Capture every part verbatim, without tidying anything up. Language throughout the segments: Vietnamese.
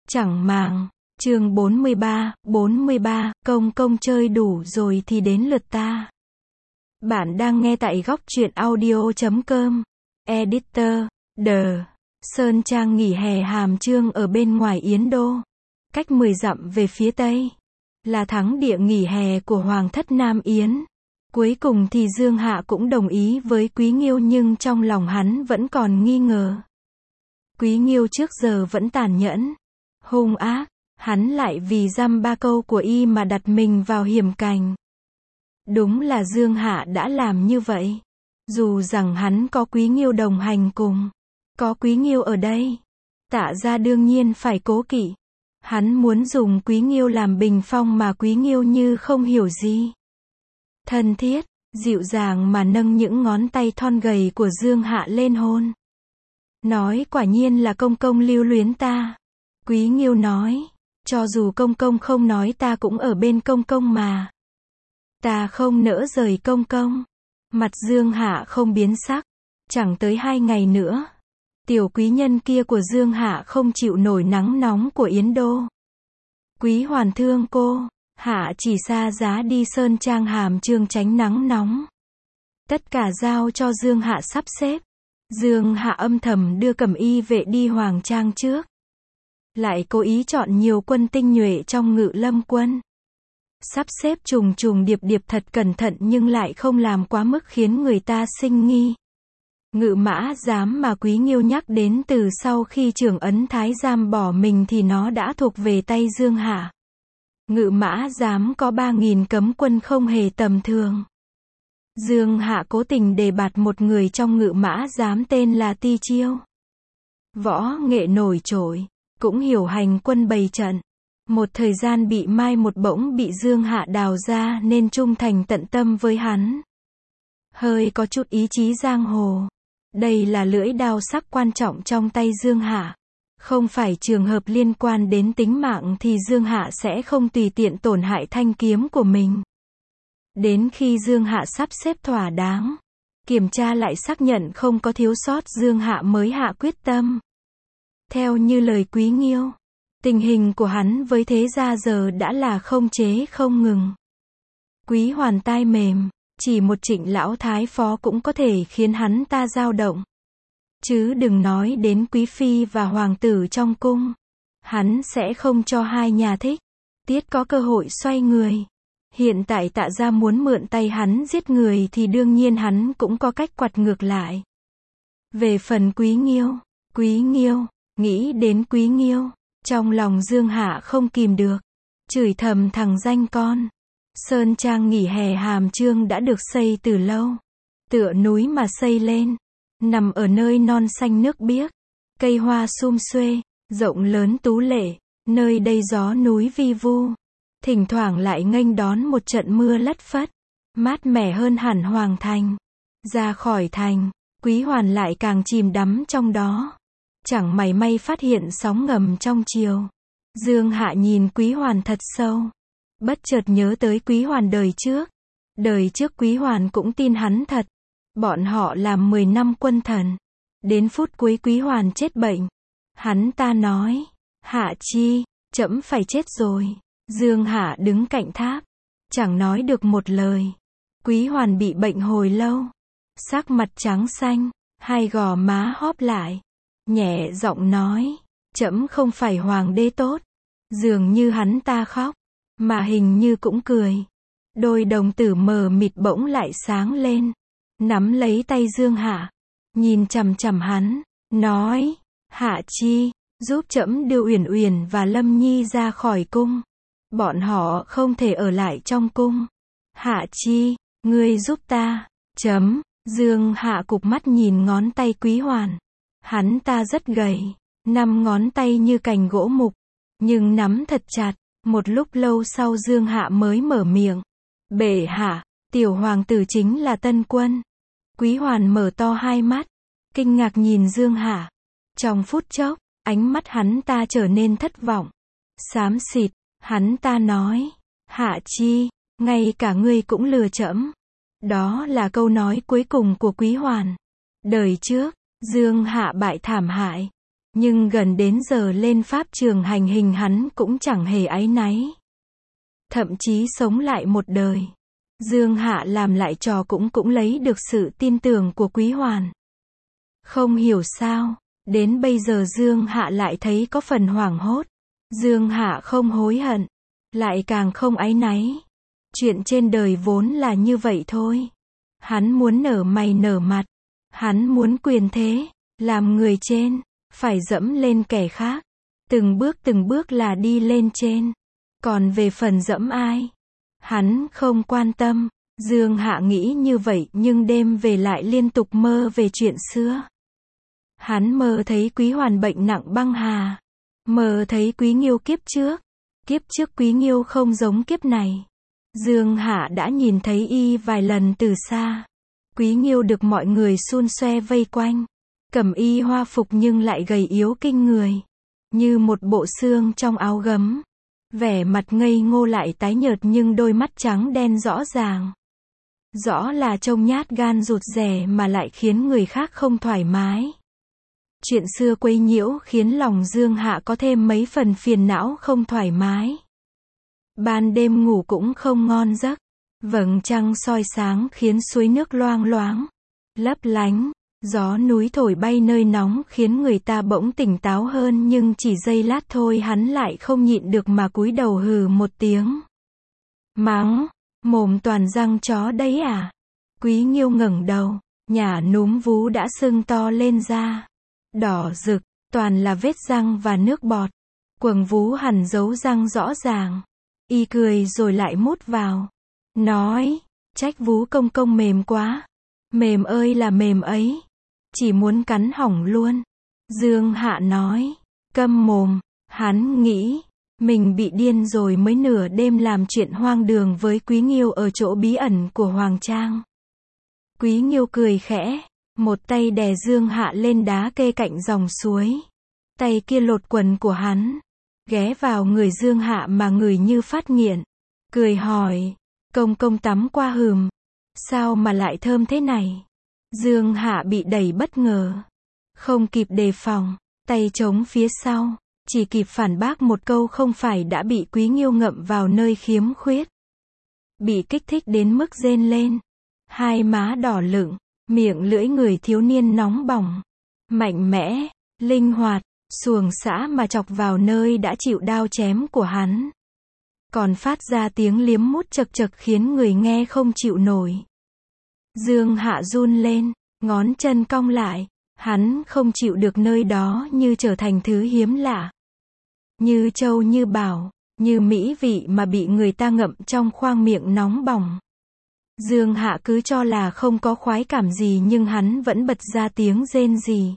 Chẳng màng. Chương bốn mươi ba, bốn mươi ba, công công chơi đủ rồi thì đến lượt ta. Bạn đang nghe tại góc truyện audio chấm com. Editor, The. Sơn Trang nghỉ hè Hàm Chương ở bên ngoài Yến Đô. Cách mười dặm về phía tây. Là thắng địa nghỉ hè của Hoàng thất Nam Yến. Cuối cùng thì Dương Hạ cũng đồng ý với Quý Nghiêu, nhưng trong lòng hắn vẫn còn nghi ngờ. Quý Nghiêu trước giờ vẫn tàn nhẫn, hung ác, hắn lại vì dăm ba câu của y mà đặt mình vào hiểm cảnh. Đúng là Dương Hạ đã làm như vậy. Dù rằng hắn có Quý Nghiêu đồng hành cùng, có Quý Nghiêu ở đây, Tạ gia đương nhiên phải cố kỵ. Hắn muốn dùng Quý Nghiêu làm bình phong mà Quý Nghiêu như không hiểu gì. Thân thiết, dịu dàng mà nâng những ngón tay thon gầy của Dương Hạ lên hôn. Nói quả nhiên là công công lưu luyến ta. Quý Nghiêu nói, cho dù công công không nói ta cũng ở bên công công mà. Ta không nỡ rời công công. Mặt Dương Hạ không biến sắc. Chẳng tới hai ngày nữa, tiểu quý nhân kia của Dương Hạ không chịu nổi nắng nóng của Yến Đô. Quý hoàn thương cô, Hạ chỉ xa giá đi Sơn Trang Hàm Chương tránh nắng nóng. Tất cả giao cho Dương Hạ sắp xếp. Dương Hạ âm thầm đưa Cẩm Y vệ đi Hoàng Trang trước. Lại cố ý chọn nhiều quân tinh nhuệ trong Ngự Lâm quân. Sắp xếp trùng trùng điệp điệp thật cẩn thận nhưng lại không làm quá mức khiến người ta sinh nghi. Ngự mã giám mà Quý Nghiêu nhắc đến từ sau khi Trưởng ấn thái giám bỏ mình thì nó đã thuộc về tay Dương Hạ. Ngự mã giám có ba nghìn cấm quân không hề tầm thường. Dương Hạ cố tình đề bạt một người trong ngự mã giám tên là Ti Chiêu. Võ nghệ nổi trội, cũng hiểu hành quân bày trận. Một thời gian bị mai một bỗng bị Dương Hạ đào ra nên trung thành tận tâm với hắn. Hơi có chút ý chí giang hồ. Đây là lưỡi đao sắc quan trọng trong tay Dương Hạ. Không phải trường hợp liên quan đến tính mạng thì Dương Hạ sẽ không tùy tiện tổn hại thanh kiếm của mình. Đến khi Dương Hạ sắp xếp thỏa đáng, kiểm tra lại xác nhận không có thiếu sót, Dương Hạ mới hạ quyết tâm. Theo như lời Quý Nghiêu, tình hình của hắn với thế gia giờ đã là không chế không ngừng. Quý hoàn tai mềm, chỉ một Trịnh lão thái phó cũng có thể khiến hắn ta dao động. Chứ đừng nói đến quý phi và hoàng tử trong cung. Hắn sẽ không cho hai nhà thích tiết có cơ hội xoay người. Hiện tại Tạ gia muốn mượn tay hắn giết người thì đương nhiên hắn cũng có cách quặt ngược lại. Về phần Quý Nghiêu, Quý Nghiêu, nghĩ đến Quý Nghiêu, trong lòng Dương Hạ không kìm được, chửi thầm thằng danh con. Sơn Trang nghỉ hè Hàm Chương đã được xây từ lâu, tựa núi mà xây lên, nằm ở nơi non xanh nước biếc, cây hoa sum xuê, rộng lớn tú lệ, nơi đây gió núi vi vu, thỉnh thoảng lại nghênh đón một trận mưa lất phất, mát mẻ hơn hẳn Hoàng thành. Ra khỏi thành, Quý hoàn lại càng chìm đắm trong đó, chẳng mảy may phát hiện sóng ngầm trong chiều. Dương Hạ nhìn Quý hoàn thật sâu, bất chợt nhớ tới Quý hoàn đời trước. Đời trước Quý hoàn cũng tin hắn thật. Bọn họ làm mười năm quân thần. Đến phút cuối Quý hoàn chết bệnh. Hắn ta nói, Hạ chi, trẫm phải chết rồi. Dương Hạ đứng cạnh tháp, chẳng nói được một lời. Quý hoàn bị bệnh hồi lâu, sắc mặt trắng xanh, hai gò má hóp lại, nhẹ giọng nói, trẫm không phải hoàng đế tốt. Dường như hắn ta khóc, mà hình như cũng cười. Đôi đồng tử mờ mịt bỗng lại sáng lên, nắm lấy tay Dương Hạ, nhìn chằm chằm hắn, nói, Hạ chi, giúp trẫm đưa Uyển Uyển và Lâm Nhi ra khỏi cung. Bọn họ không thể ở lại trong cung. Hạ chi, ngươi giúp ta. Chấm. Dương Hạ cụp mắt nhìn ngón tay Quý hoàn. Hắn ta rất gầy, năm ngón tay như cành gỗ mục, nhưng nắm thật chặt. Một lúc lâu sau Dương Hạ mới mở miệng. Bệ hạ, tiểu hoàng tử chính là Tân Quân. Quý hoàn mở to hai mắt, kinh ngạc nhìn Dương Hạ. Trong phút chốc, ánh mắt hắn ta trở nên thất vọng, xám xịt. Hắn ta nói, Hạ chi, ngay cả ngươi cũng lừa trẫm. Đó là câu nói cuối cùng của Quý hoàn. Đời trước, Dương Hạ bại thảm hại, Nhưng gần đến giờ lên pháp trường hành hình hắn cũng chẳng hề áy náy. Thậm chí sống lại một đời. Dương Hạ làm lại trò cũng cũng lấy được sự tin tưởng của Quý Hoàn. Không hiểu sao, đến bây giờ Dương Hạ lại thấy có phần hoảng hốt. Dương Hạ không hối hận, lại càng không áy náy. Chuyện trên đời vốn là như vậy thôi. Hắn muốn nở mày nở mặt. Hắn muốn quyền thế, làm người trên, phải dẫm lên kẻ khác. Từng bước từng bước là đi lên trên. Còn về phần dẫm ai, hắn không quan tâm. Dương Hạ nghĩ như vậy nhưng đêm về lại liên tục mơ về chuyện xưa. Hắn mơ thấy Quý Hoàn bệnh nặng băng hà. Mơ thấy Quý Nghiêu kiếp trước. Kiếp trước Quý Nghiêu không giống kiếp này. Dương Hạ đã nhìn thấy y vài lần từ xa. Quý Nghiêu được mọi người xun xoe vây quanh. Cẩm y hoa phục nhưng lại gầy yếu kinh người. Như một bộ xương trong áo gấm. Vẻ mặt ngây ngô lại tái nhợt nhưng đôi mắt trắng đen rõ ràng. Rõ là trông nhát gan rụt rè mà lại khiến người khác không thoải mái. Chuyện xưa quấy nhiễu khiến lòng Dương Hạ có thêm mấy phần phiền não không thoải mái. Ban đêm ngủ cũng không ngon giấc. Vầng trăng soi sáng khiến suối nước loang loáng, lấp lánh. Gió núi thổi bay nơi nóng khiến người ta bỗng tỉnh táo hơn nhưng chỉ giây lát thôi hắn lại không nhịn được mà cúi đầu hừ một tiếng. Mắng, mồm toàn răng chó đấy à? Quý Nghiêu ngẩng đầu, nhả núm vú đã sưng to lên ra. Đỏ rực, toàn là vết răng và nước bọt. Quầng vú hằn dấu răng rõ ràng. Y cười rồi lại mút vào. Nói, trách vú công công mềm quá. Mềm ơi là mềm ấy. Chỉ muốn cắn hỏng luôn. Dương Hạ nói, câm mồm. Hắn nghĩ, mình bị điên rồi mới nửa đêm làm chuyện hoang đường với Quý Nghiêu ở chỗ bí ẩn của Hoàng Trang. Quý Nghiêu cười khẽ, một tay đè Dương Hạ lên đá kê cạnh dòng suối. Tay kia lột quần của hắn, ghé vào người Dương Hạ mà ngửi như phát nghiện. Cười hỏi, công công tắm qua hừm, sao mà lại thơm thế này? Dương Hạ bị đẩy bất ngờ, không kịp đề phòng, tay chống phía sau, chỉ kịp phản bác một câu không phải đã bị Quý Nghiêu ngậm vào nơi khiếm khuyết. Bị kích thích đến mức rên lên, hai má đỏ lựng, miệng lưỡi người thiếu niên nóng bỏng, mạnh mẽ, linh hoạt, xuồng xã mà chọc vào nơi đã chịu đao chém của hắn. Còn phát ra tiếng liếm mút chật chật khiến người nghe không chịu nổi. Dương Hạ run lên, ngón chân cong lại, hắn không chịu được nơi đó như trở thành thứ hiếm lạ. Như châu như bảo, như mỹ vị mà bị người ta ngậm trong khoang miệng nóng bỏng. Dương Hạ cứ cho là không có khoái cảm gì nhưng hắn vẫn bật ra tiếng rên rỉ.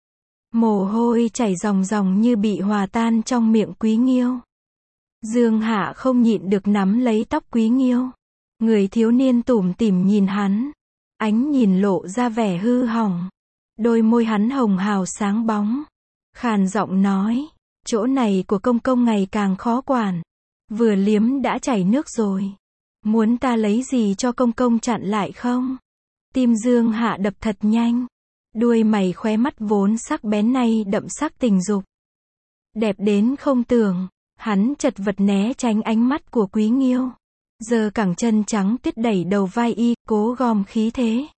Mồ hôi chảy ròng ròng như bị hòa tan trong miệng Quý Nghiêu. Dương Hạ không nhịn được nắm lấy tóc Quý Nghiêu. Người thiếu niên tủm tỉm nhìn hắn. Ánh nhìn lộ ra vẻ hư hỏng. Đôi môi hắn hồng hào sáng bóng. Khàn giọng nói, chỗ này của công công ngày càng khó quản. Vừa liếm đã chảy nước rồi. Muốn ta lấy gì cho công công chặn lại không? Tim Dương Hạ đập thật nhanh. Đuôi mày khóe mắt vốn sắc bén nay đậm sắc tình dục. Đẹp đến không tưởng. Hắn chật vật né tránh ánh mắt của Quý Nghiêu. Giờ cẳng chân trắng tuyết đẩy đầu vai y, cố gom khí thế.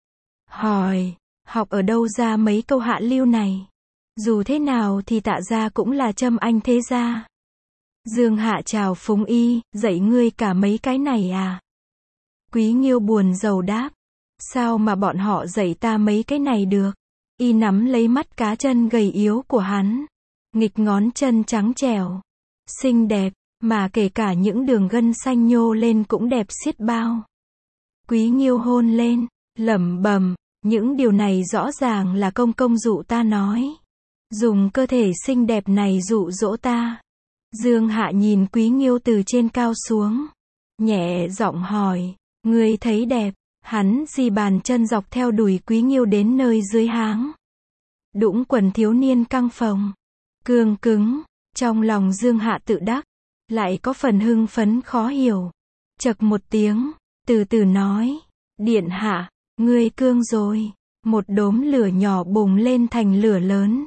Hỏi, học ở đâu ra mấy câu hạ lưu này? Dù thế nào thì Tạ gia cũng là Trâm Anh thế gia. Dương Hạ chào phúng y, dạy ngươi cả mấy cái này à? Quý Nghiêu buồn rầu đáp. Sao mà bọn họ dạy ta mấy cái này được? Y nắm lấy mắt cá chân gầy yếu của hắn. Nghịch ngón chân trắng trẻo. Xinh đẹp, mà kể cả những đường gân xanh nhô lên cũng đẹp xiết bao. Quý Nghiêu hôn lên, lẩm bẩm, những điều này rõ ràng là công công dụ ta nói. Dùng cơ thể xinh đẹp này dụ dỗ ta. Dương Hạ nhìn Quý Nghiêu từ trên cao xuống. Nhẹ giọng hỏi, ngươi thấy đẹp? Hắn di bàn chân dọc theo đùi Quý Nghiêu đến nơi dưới háng. Đũng quần thiếu niên căng phồng, cương cứng. Trong lòng Dương Hạ tự đắc, lại có phần hưng phấn khó hiểu. Chậc một tiếng, từ từ nói, điện hạ, ngươi cương rồi. Một đốm lửa nhỏ bùng lên thành lửa lớn.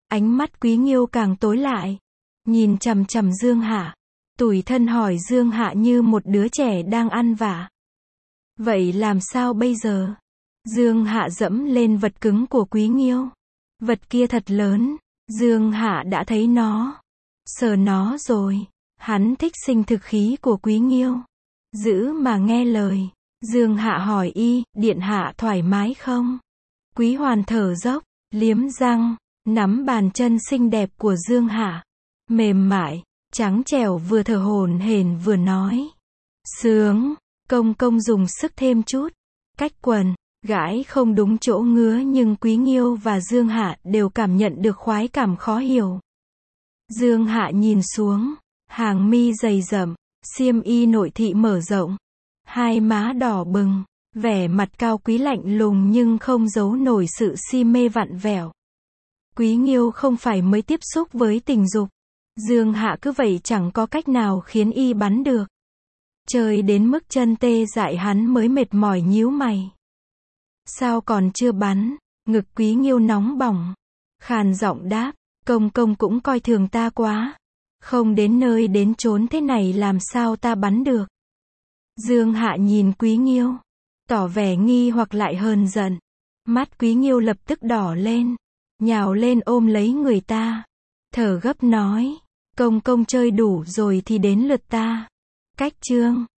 Ánh mắt Quý Nghiêu càng tối lại. Nhìn chằm chằm Dương Hạ. Tủi thân hỏi Dương Hạ như một đứa trẻ đang ăn vạ. Vậy làm sao bây giờ? Dương Hạ dẫm lên vật cứng của Quý Nghiêu. Vật kia thật lớn. Dương Hạ đã thấy nó. Sờ nó rồi. Hắn thích sinh thực khí của Quý Nghiêu. Giữ mà nghe lời. Dương Hạ hỏi y, điện hạ thoải mái không? Quý Hoàn thở dốc, liếm răng, nắm bàn chân xinh đẹp của Dương Hạ. Mềm mại, trắng trẻo vừa thở hổn hển vừa nói. Sướng, công công dùng sức thêm chút. Cách quần, gãi không đúng chỗ ngứa nhưng Quý Nghiêu và Dương Hạ đều cảm nhận được khoái cảm khó hiểu. Dương Hạ nhìn xuống, hàng mi dày dặm, xiêm y nội thị mở rộng. Hai má đỏ bừng, vẻ mặt cao quý lạnh lùng nhưng không giấu nổi sự si mê vặn vẹo. Quý Nghiêu không phải mới tiếp xúc với tình dục. Dương Hạ cứ vậy chẳng có cách nào khiến y bắn được. Chơi đến mức chân tê dại hắn mới mệt mỏi nhíu mày. Sao còn chưa bắn? Ngực Quý Nghiêu nóng bỏng. Khàn giọng đáp, công công cũng coi thường ta quá. Không đến nơi đến chốn thế này làm sao ta bắn được. Dương Hạ nhìn Quý Nghiêu, tỏ vẻ nghi hoặc lại hờn giận. Mắt Quý Nghiêu lập tức đỏ lên, nhào lên ôm lấy người ta, thở gấp nói, công công chơi đủ rồi thì đến lượt ta. Cách chương